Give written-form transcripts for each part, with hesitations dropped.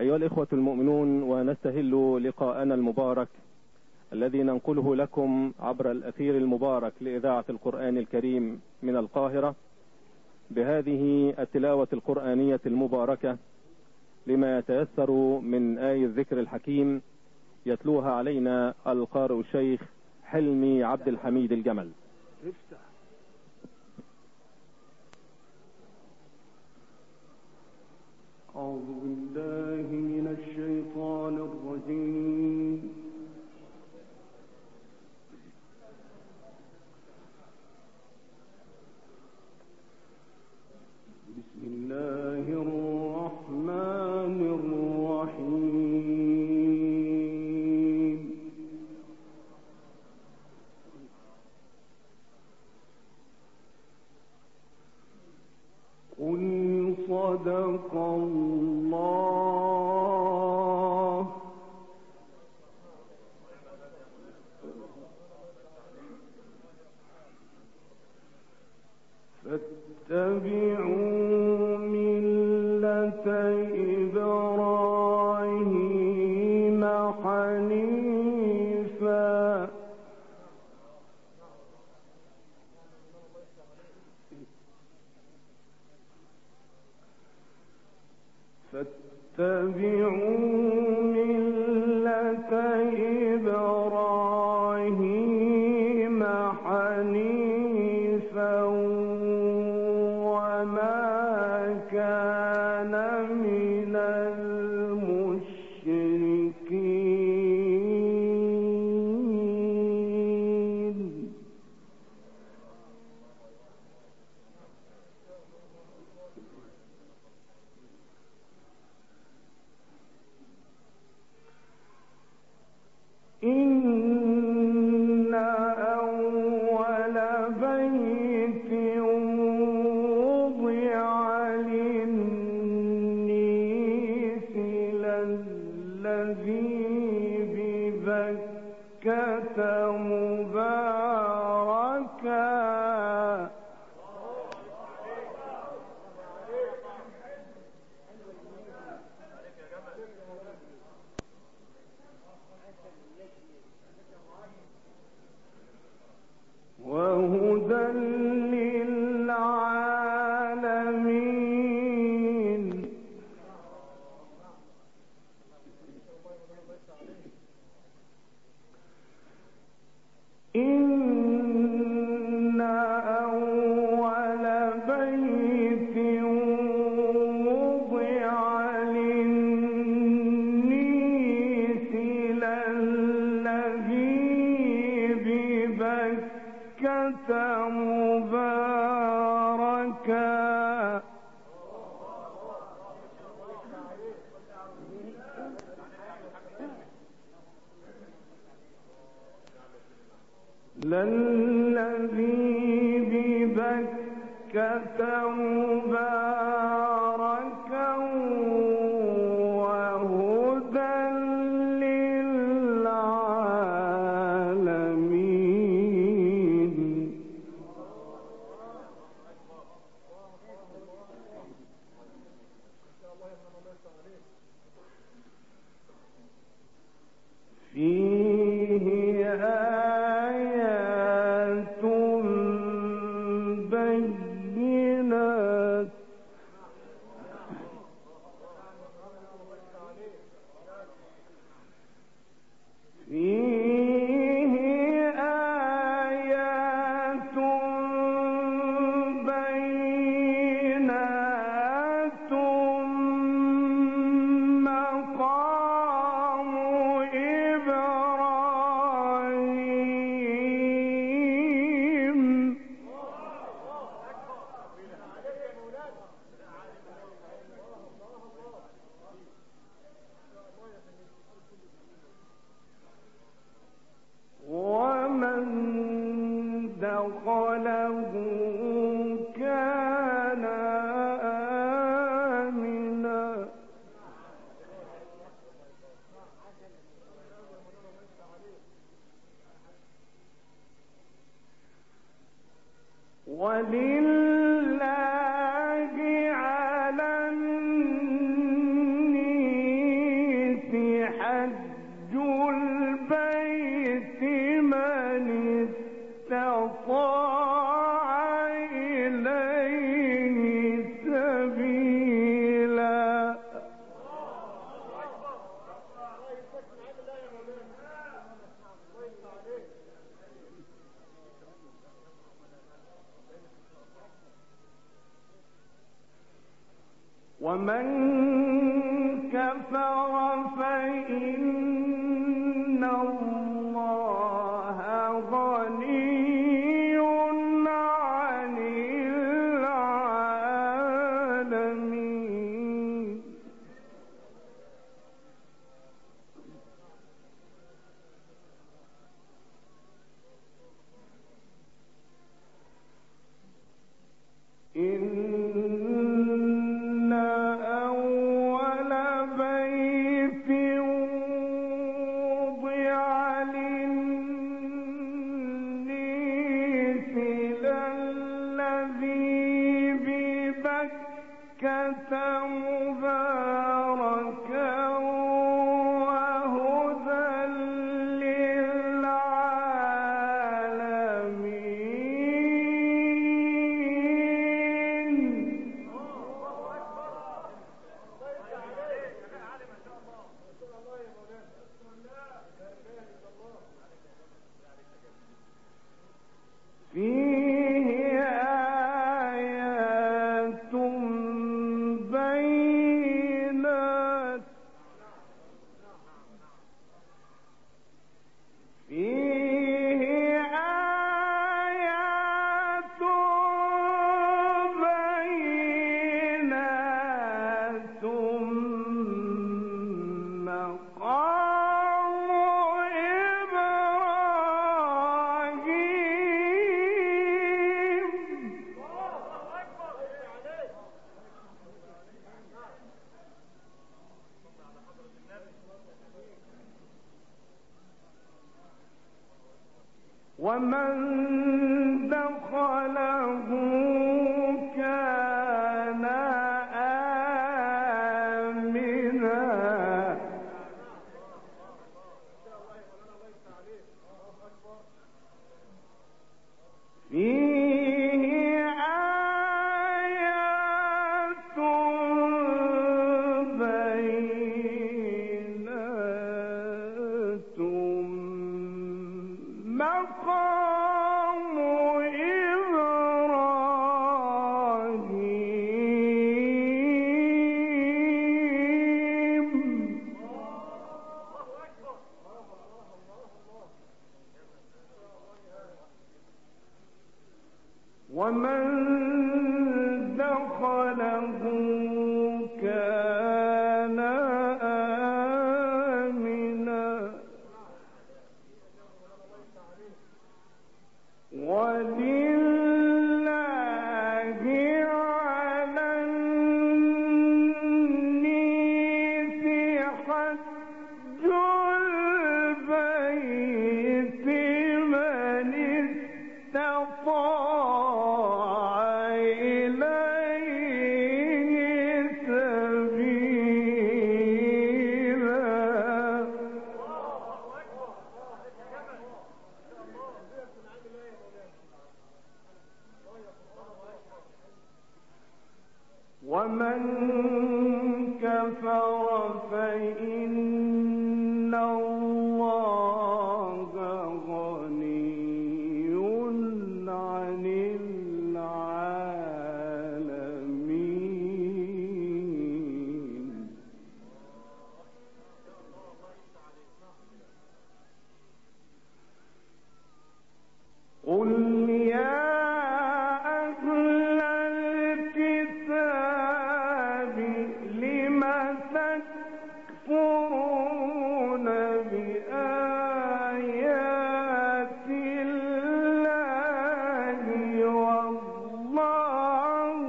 أيها الإخوة المؤمنون، ونستهل لقاءنا المبارك الذي ننقله لكم عبر الأثير المبارك لإذاعة القرآن الكريم من القاهرة بهذه التلاوة القرآنية المباركة لما يتيسر من آي الذكر الحكيم يتلوها علينا القارئ الشيخ حلمي عبد الحميد الجمل. أعوذ بالله من الشيطان الرجيم. بسم الله الرحمن الرحيم. قل صدق الله فاتبعوا ملة إبراهيم حنيفا وما كان من المشركين. إن أول بيت وضع للناس للذي ببكة مباركا وهدى للعالمين. إن أول بيت وضع للناس للذي ببكة مباركا للذي ببكة مباركا وهدى للعالمين. فيه آيات بينات مقام إبراهيم. ومن دخله كان آمنا. ولله على الناس كفر فإن الله غني عن العالمين. إن أول بيت وضع للناس للذي ببكة مباركا وهدى للعالمين. فيه آيات بينات فيه آيات بينات مقام ومن دخله كان آمنا. فيه آيات بينات مقام إبراهيم. ومن دخله كان آمنا. ولله على الناس حج البيت من استطاع إليه سبيلا. ومن كفر فإن الله غني عن العالمين. قل يا أهل الكتاب لم تكفرون بآيات الله والله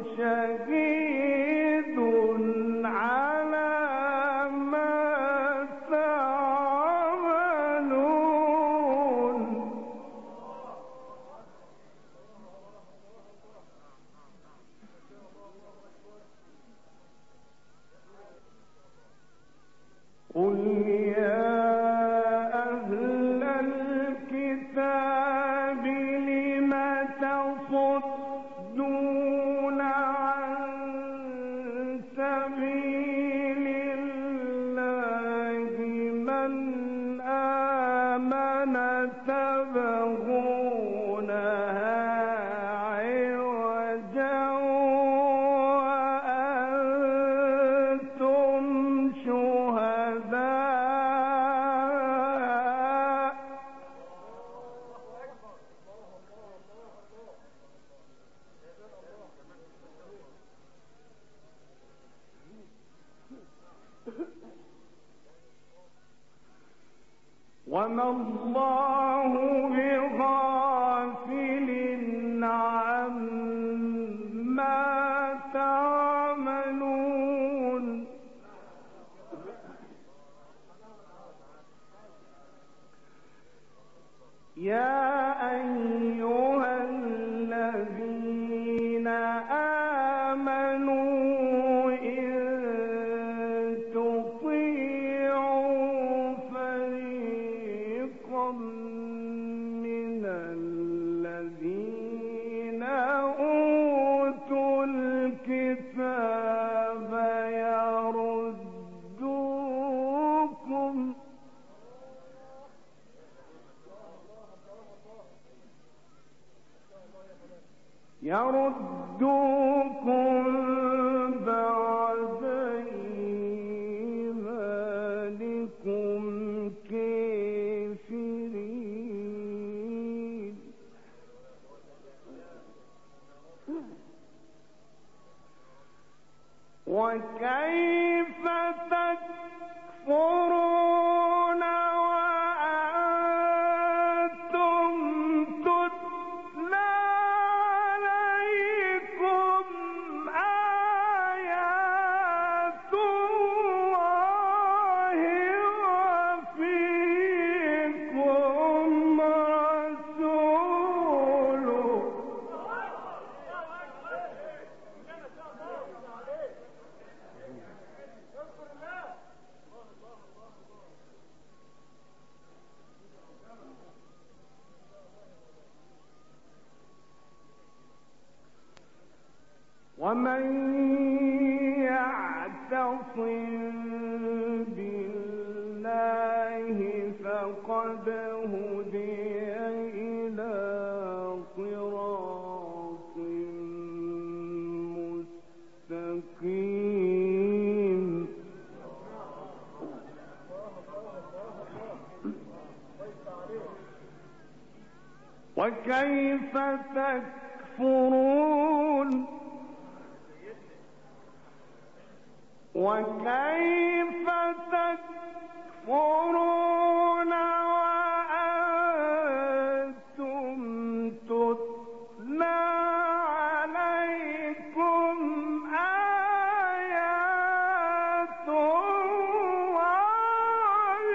شهيد على ما تعملون. وما الله بغافل عما تعملون يا أيها الذين آمنوا إن تطيعوا فريقا من الذين أوتوا الكتاب يردوكم بعد إيمانكم كافرين وكيف تكفرون وأنتم تتلى عليكم آيات الله وفيكم رسوله ومن يعتصم بالله فقد هدي إلى صراط مستقيم وكيف تكفرون وكيف تكفرون وأنتم تتلى عليكم آيات الله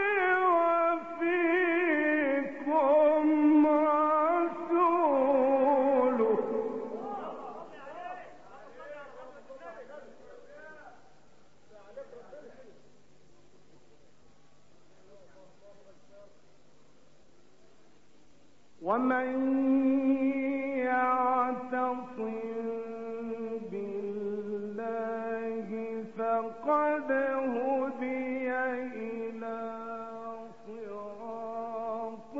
وفيكم رسوله ومن يعتصم بالله فقد هدي إلى صراط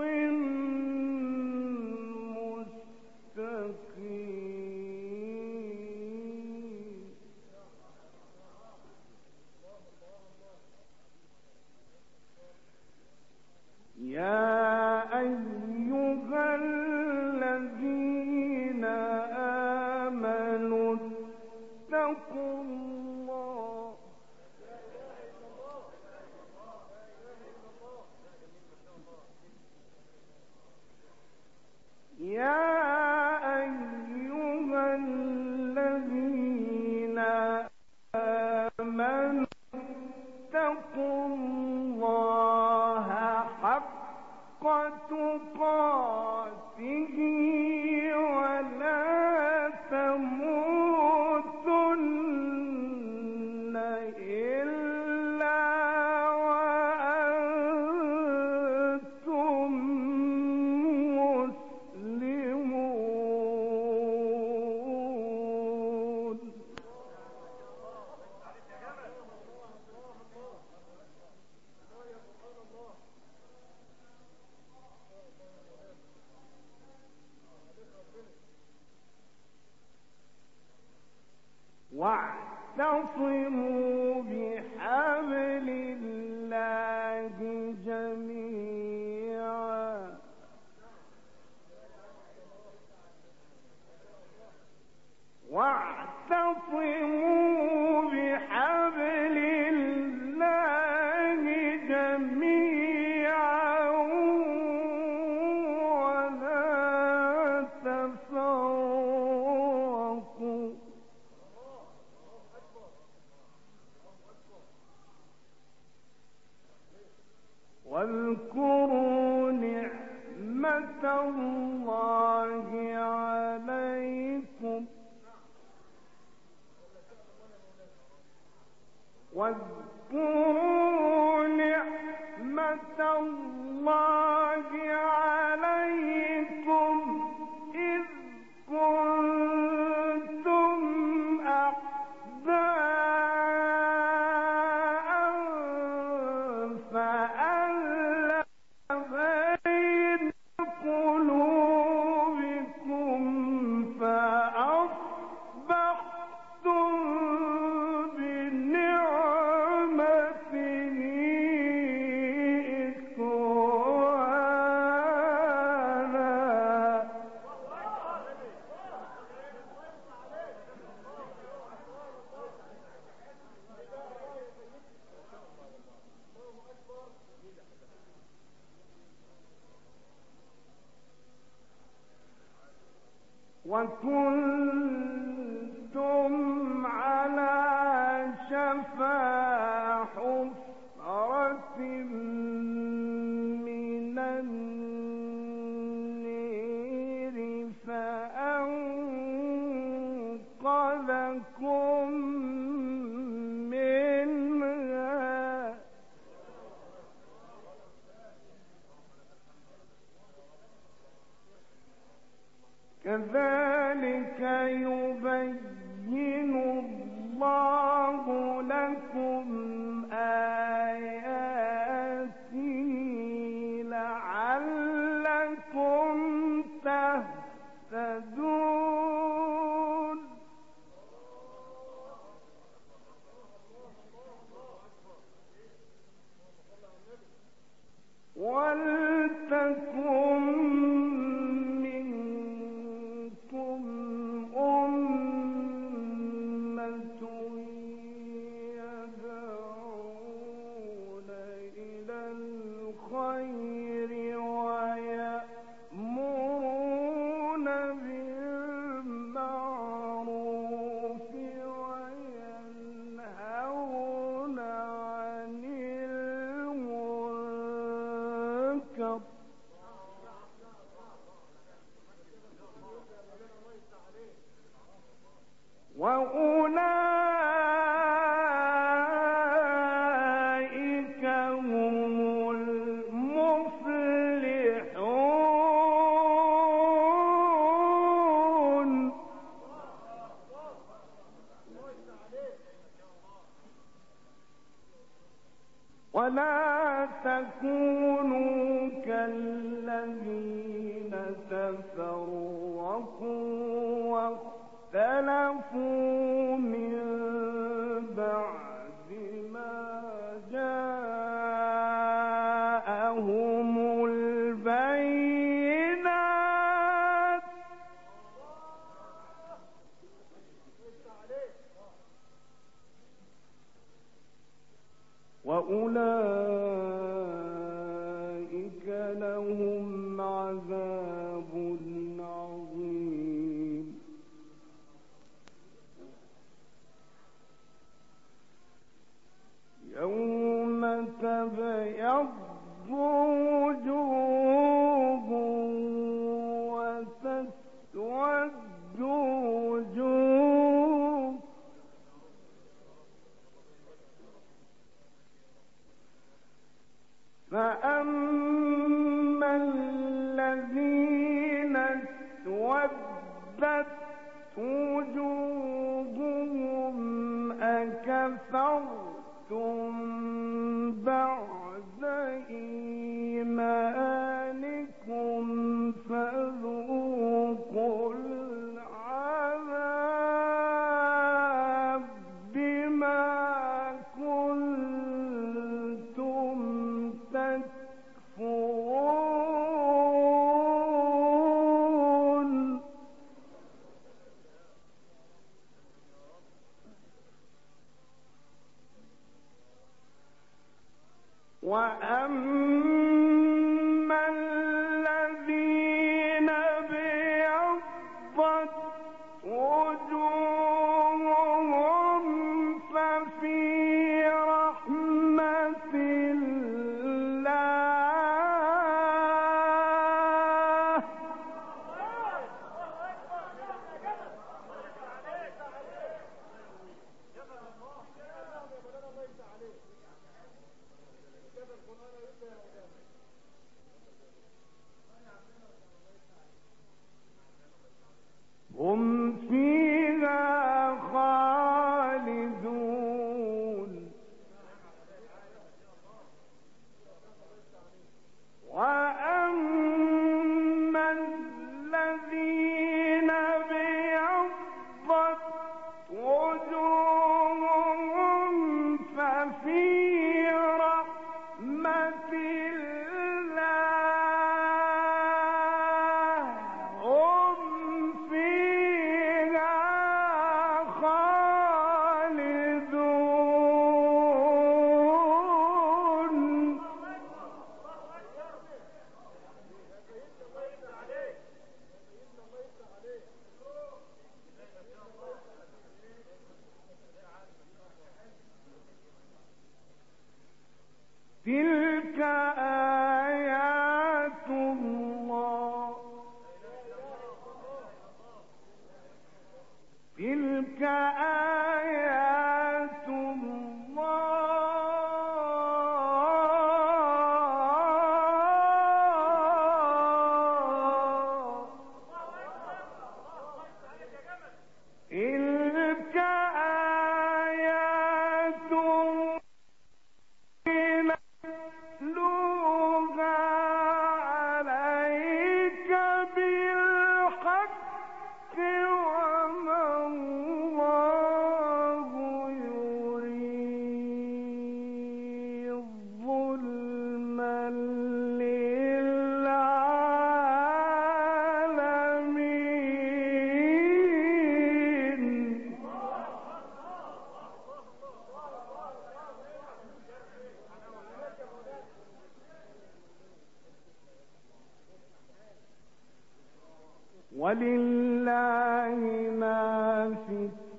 مستقيم يا أيها الذين آمنوا اتقوا الله يا أيها الذين آمنوا اتقوا الله حق تقاته ولا تموتن إلا وأنتم مسلمون واعتصموا بحبل الله جميعا واعتصموا بحبل الله جميعا واذكروا نعمة الله عليكم واذكروا نعمة الله عليكم إذ كنتم أعداء فألف بين قلوبكم فأصبحتم بنعمته إخوانا. وكنتم على شفا حفرة من النير فأنقذكم منها كذلك يبين الله لكم آياته لعلكم تهتدون. ولتكن منكم أمة يدعون إلى الخير ويأمرون بالمعروف وينهون عن المنكر وأولئك هم المفلحون. ولا تكونوا كالذين تفرقوا واختلفوا من بعد ما جاءهم البينات وأولئك لهم عذاب عظيم. يوم تبيض وجوه وتسود وجوه فأما الذين اسودت وجوههم أكفرتم بعد إيمانكم فذوقوا العذاب بما كنتم تكفرون. وأما الذين ابيضت وجوههم ففي رحمة الله تلك آيات الله تلك آيات الله تلك آيات نتلوها عليك بالحق وما الله يريد ظلما للعالمين ولله ما في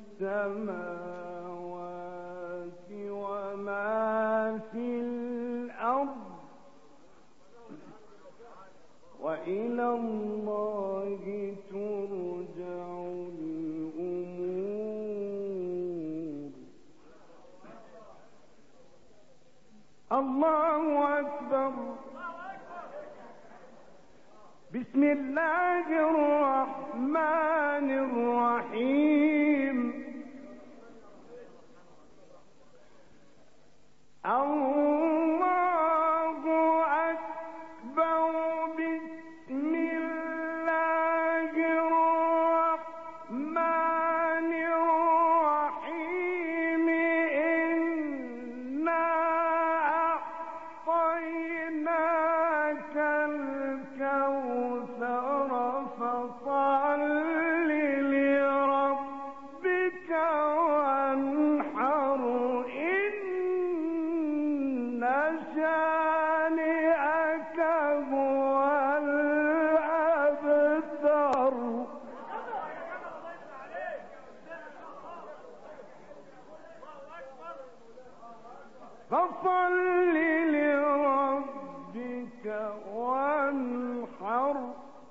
السماوات وما في الأرض وإلى الله ترجع الأمور الله أكبر بسم الله الرحمن الرحيم الله أكبر بسم الله الرحمن الرحيم إنا أعطيناك الكوثر فصل لربك وانحر إن شانئك هو الأبتر فصل لربك وانحر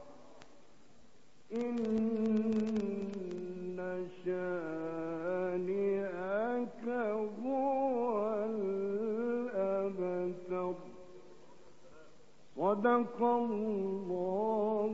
إن شانئك هو الأبتر صدق الله